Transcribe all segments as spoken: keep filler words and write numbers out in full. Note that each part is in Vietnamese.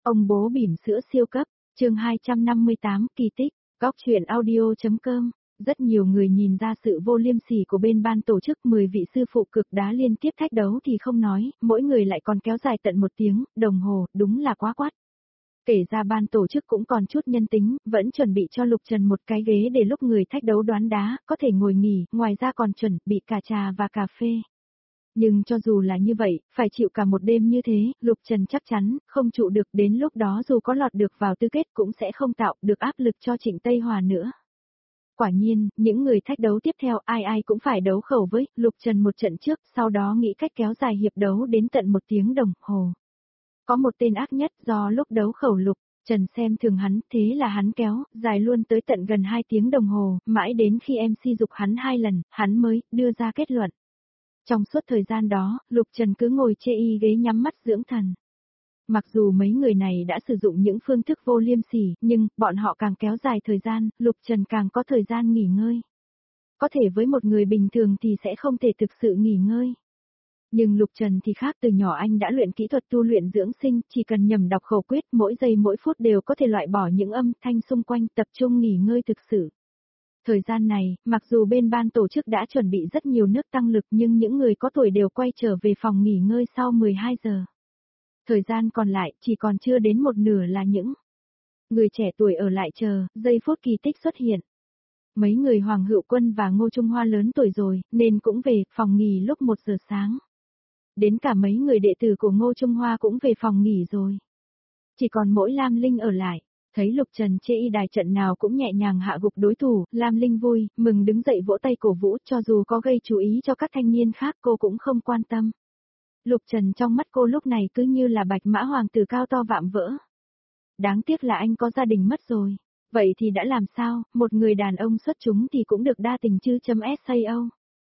Ông bố bỉm sữa siêu cấp, chương hai trăm năm mươi tám, kỳ tích, góc truyện audio.com. Rất nhiều người nhìn ra sự vô liêm sỉ của bên ban tổ chức, mười vị sư phụ cực đá liên tiếp thách đấu thì không nói, mỗi người lại còn kéo dài tận một tiếng đồng hồ, đúng là quá quát. Kể ra ban tổ chức cũng còn chút nhân tính, vẫn chuẩn bị cho Lục Trần một cái ghế để lúc người thách đấu đoán đá, có thể ngồi nghỉ, ngoài ra còn chuẩn bị cả trà và cà phê. Nhưng cho dù là như vậy, phải chịu cả một đêm như thế, Lục Trần chắc chắn không trụ được, đến lúc đó dù có lọt được vào tứ kết cũng sẽ không tạo được áp lực cho Trịnh Tây Hòa nữa. Quả nhiên, những người thách đấu tiếp theo ai ai cũng phải đấu khẩu với Lục Trần một trận trước, sau đó nghĩ cách kéo dài hiệp đấu đến tận một tiếng đồng hồ. Có một tên ác nhất, do lúc đấu khẩu Lục Trần xem thường hắn, thế là hắn kéo dài luôn tới tận gần hai tiếng đồng hồ, mãi đến khi em xê giục hắn hai lần, hắn mới đưa ra kết luận. Trong suốt thời gian đó, Lục Trần cứ ngồi chê y ghế nhắm mắt dưỡng thần. Mặc dù mấy người này đã sử dụng những phương thức vô liêm sỉ, nhưng bọn họ càng kéo dài thời gian, Lục Trần càng có thời gian nghỉ ngơi. Có thể với một người bình thường thì sẽ không thể thực sự nghỉ ngơi. Nhưng Lục Trần thì khác, từ nhỏ anh đã luyện kỹ thuật tu luyện dưỡng sinh, chỉ cần nhầm đọc khẩu quyết, mỗi giây mỗi phút đều có thể loại bỏ những âm thanh xung quanh, tập trung nghỉ ngơi thực sự. Thời gian này, mặc dù bên ban tổ chức đã chuẩn bị rất nhiều nước tăng lực nhưng những người có tuổi đều quay trở về phòng nghỉ ngơi sau mười hai giờ. Thời gian còn lại chỉ còn chưa đến một nửa là những người trẻ tuổi ở lại chờ, giây phút kỳ tích xuất hiện. Mấy người Hoàng Hữu Quân và Ngô Trung Hoa lớn tuổi rồi, nên cũng về phòng nghỉ lúc một giờ sáng. Đến cả mấy người đệ tử của Ngô Trung Hoa cũng về phòng nghỉ rồi. Chỉ còn mỗi Lam Linh ở lại. Thấy Lục Trần chê y đài trận nào cũng nhẹ nhàng hạ gục đối thủ, Lam Linh vui, mừng đứng dậy vỗ tay cổ vũ, cho dù có gây chú ý cho các thanh niên khác cô cũng không quan tâm. Lục Trần trong mắt cô lúc này cứ như là bạch mã hoàng tử cao to vạm vỡ. Đáng tiếc là anh có gia đình mất rồi. Vậy thì đã làm sao, một người đàn ông xuất chúng thì cũng được đa tình chứ chấm sao.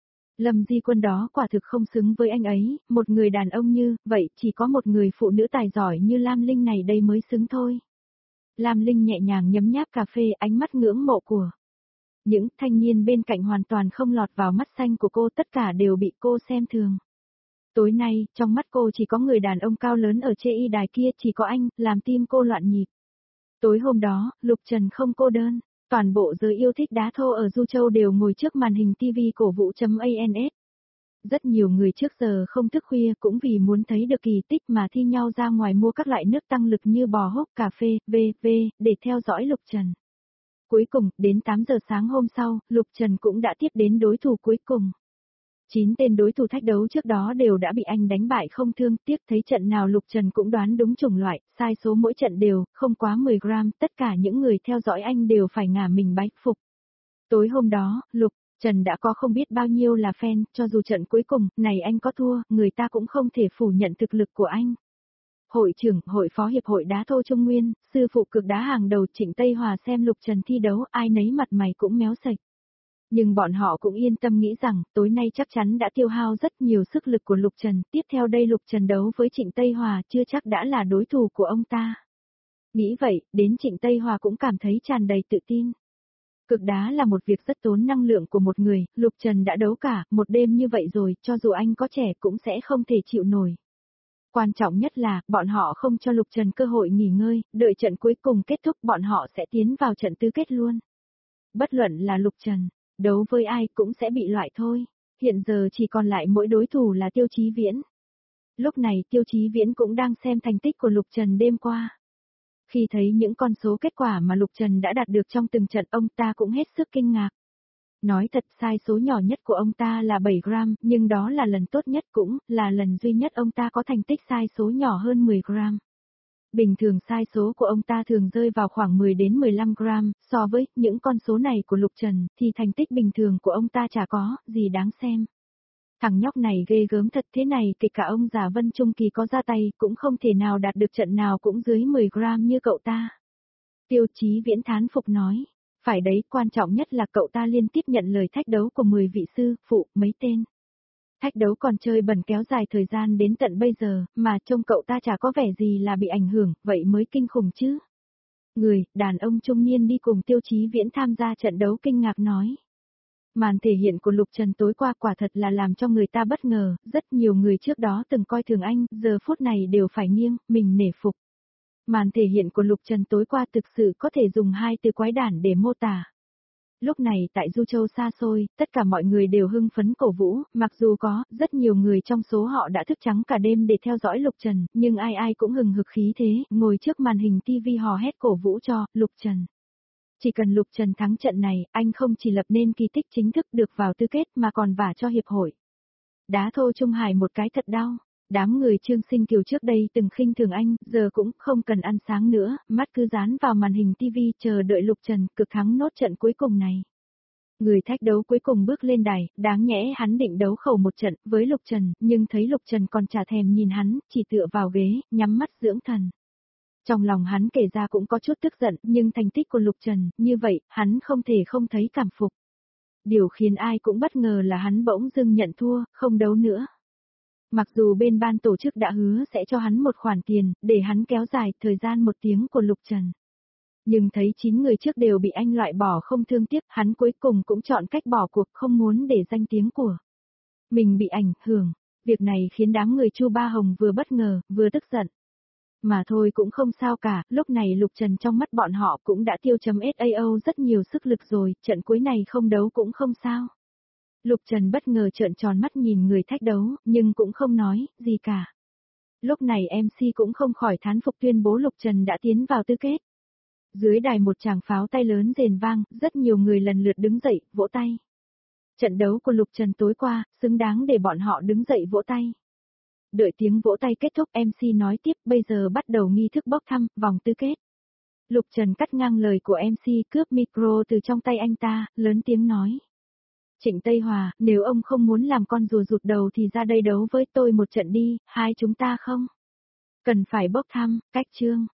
Lâm Di Quân đó quả thực không xứng với anh ấy, một người đàn ông như vậy chỉ có một người phụ nữ tài giỏi như Lam Linh này đây mới xứng thôi. Lam Linh nhẹ nhàng nhấm nháp cà phê, ánh mắt ngưỡng mộ của những thanh niên bên cạnh hoàn toàn không lọt vào mắt xanh của cô, tất cả đều bị cô xem thường. Tối nay, trong mắt cô chỉ có người đàn ông cao lớn ở chê y đài kia, chỉ có anh, làm tim cô loạn nhịp. Tối hôm đó, Lục Trần không cô đơn, toàn bộ giới yêu thích đá thô ở Du Châu đều ngồi trước màn hình ti vi cổ vũ.ans. Rất nhiều người trước giờ không thức khuya cũng vì muốn thấy được kỳ tích mà thi nhau ra ngoài mua các loại nước tăng lực như bò húc, cà phê, vân vân để theo dõi Lục Trần. Cuối cùng, đến tám giờ sáng hôm sau, Lục Trần cũng đã tiếp đến đối thủ cuối cùng. Chín tên đối thủ thách đấu trước đó đều đã bị anh đánh bại không thương tiếc, thấy trận nào Lục Trần cũng đoán đúng chủng loại, sai số mỗi trận đều, không quá mười gram, tất cả những người theo dõi anh đều phải ngả mình bái phục. Tối hôm đó, Lục Trần đã có không biết bao nhiêu là fan, cho dù trận cuối cùng này anh có thua, người ta cũng không thể phủ nhận thực lực của anh. Hội trưởng, hội phó hiệp hội đá thô Trung Nguyên, sư phụ cực đá hàng đầu Trịnh Tây Hòa xem Lục Trần thi đấu, ai nấy mặt mày cũng méo sạch. Nhưng bọn họ cũng yên tâm nghĩ rằng, tối nay chắc chắn đã tiêu hao rất nhiều sức lực của Lục Trần, tiếp theo đây Lục Trần đấu với Trịnh Tây Hòa chưa chắc đã là đối thủ của ông ta. Nghĩ vậy, đến Trịnh Tây Hòa cũng cảm thấy tràn đầy tự tin. Cực đá là một việc rất tốn năng lượng của một người, Lục Trần đã đấu cả một đêm như vậy rồi, cho dù anh có trẻ cũng sẽ không thể chịu nổi. Quan trọng nhất là, bọn họ không cho Lục Trần cơ hội nghỉ ngơi, đợi trận cuối cùng kết thúc bọn họ sẽ tiến vào trận tứ kết luôn. Bất luận là Lục Trần đấu với ai cũng sẽ bị loại thôi. Hiện giờ chỉ còn lại mỗi đối thủ là Tiêu Chí Viễn. Lúc này Tiêu Chí Viễn cũng đang xem thành tích của Lục Trần đêm qua. Khi thấy những con số kết quả mà Lục Trần đã đạt được trong từng trận, ông ta cũng hết sức kinh ngạc. Nói thật, sai số nhỏ nhất của ông ta là bảy gram, nhưng đó là lần tốt nhất cũng là lần duy nhất ông ta có thành tích sai số nhỏ hơn mười gram. Bình thường sai số của ông ta thường rơi vào khoảng mười đến mười lăm gram, so với những con số này của Lục Trần thì thành tích bình thường của ông ta chả có gì đáng xem. Thằng nhóc này ghê gớm thật, thế này kể cả ông già Vân Trung Kỳ có ra tay cũng không thể nào đạt được trận nào cũng dưới mười gram như cậu ta. Tiêu Chí Viễn thán phục nói, phải đấy, quan trọng nhất là cậu ta liên tiếp nhận lời thách đấu của mười vị sư phụ, mấy tên. Thách đấu còn chơi bẩn kéo dài thời gian đến tận bây giờ, mà trông cậu ta chả có vẻ gì là bị ảnh hưởng, vậy mới kinh khủng chứ. Người, đàn ông trung niên đi cùng Tiêu Chí Viễn tham gia trận đấu kinh ngạc nói. Màn thể hiện của Lục Trần tối qua quả thật là làm cho người ta bất ngờ, rất nhiều người trước đó từng coi thường anh, giờ phút này đều phải nghiêng, mình nể phục. Màn thể hiện của Lục Trần tối qua thực sự có thể dùng hai từ quái đản để mô tả. Lúc này tại Du Châu xa xôi, tất cả mọi người đều hưng phấn cổ vũ, mặc dù có, rất nhiều người trong số họ đã thức trắng cả đêm để theo dõi Lục Trần, nhưng ai ai cũng hừng hực khí thế, ngồi trước màn hình ti vi hò hét cổ vũ cho Lục Trần. Chỉ cần Lục Trần thắng trận này, anh không chỉ lập nên kỳ tích chính thức được vào tứ kết mà còn vả cho hiệp hội. Đá thô Trung Hải một cái thật đau. Đám người Trương Sinh Kiều trước đây từng khinh thường anh, giờ cũng không cần ăn sáng nữa, mắt cứ dán vào màn hình ti vi chờ đợi Lục Trần cực thắng nốt trận cuối cùng này. Người thách đấu cuối cùng bước lên đài, đáng nhẽ hắn định đấu khẩu một trận với Lục Trần, nhưng thấy Lục Trần còn chả thèm nhìn hắn, chỉ tựa vào ghế, nhắm mắt dưỡng thần. Trong lòng hắn kể ra cũng có chút tức giận, nhưng thành tích của Lục Trần, như vậy, hắn không thể không thấy cảm phục. Điều khiến ai cũng bất ngờ là hắn bỗng dưng nhận thua, không đấu nữa. Mặc dù bên ban tổ chức đã hứa sẽ cho hắn một khoản tiền, để hắn kéo dài thời gian một tiếng của Lục Trần. Nhưng thấy chín người trước đều bị anh loại bỏ không thương tiếc, hắn cuối cùng cũng chọn cách bỏ cuộc không muốn để danh tiếng của mình bị ảnh hưởng. Việc này khiến đám người Chu Ba Hồng vừa bất ngờ, vừa tức giận. Mà thôi cũng không sao cả, lúc này Lục Trần trong mắt bọn họ cũng đã tiêu chấm sao rất nhiều sức lực rồi, trận cuối này không đấu cũng không sao. Lục Trần bất ngờ trợn tròn mắt nhìn người thách đấu, nhưng cũng không nói gì cả. Lúc này em xê cũng không khỏi thán phục tuyên bố Lục Trần đã tiến vào tứ kết. Dưới đài một tràng pháo tay lớn rền vang, rất nhiều người lần lượt đứng dậy, vỗ tay. Trận đấu của Lục Trần tối qua, xứng đáng để bọn họ đứng dậy vỗ tay. Đợi tiếng vỗ tay kết thúc em xê nói tiếp, bây giờ bắt đầu nghi thức bốc thăm, vòng tứ kết. Lục Trần cắt ngang lời của em xê cướp micro từ trong tay anh ta, lớn tiếng nói. Trịnh Tây Hòa, nếu ông không muốn làm con rùa rụt đầu thì ra đây đấu với tôi một trận đi, hai chúng ta không? Cần phải bốc thăm, cách chương.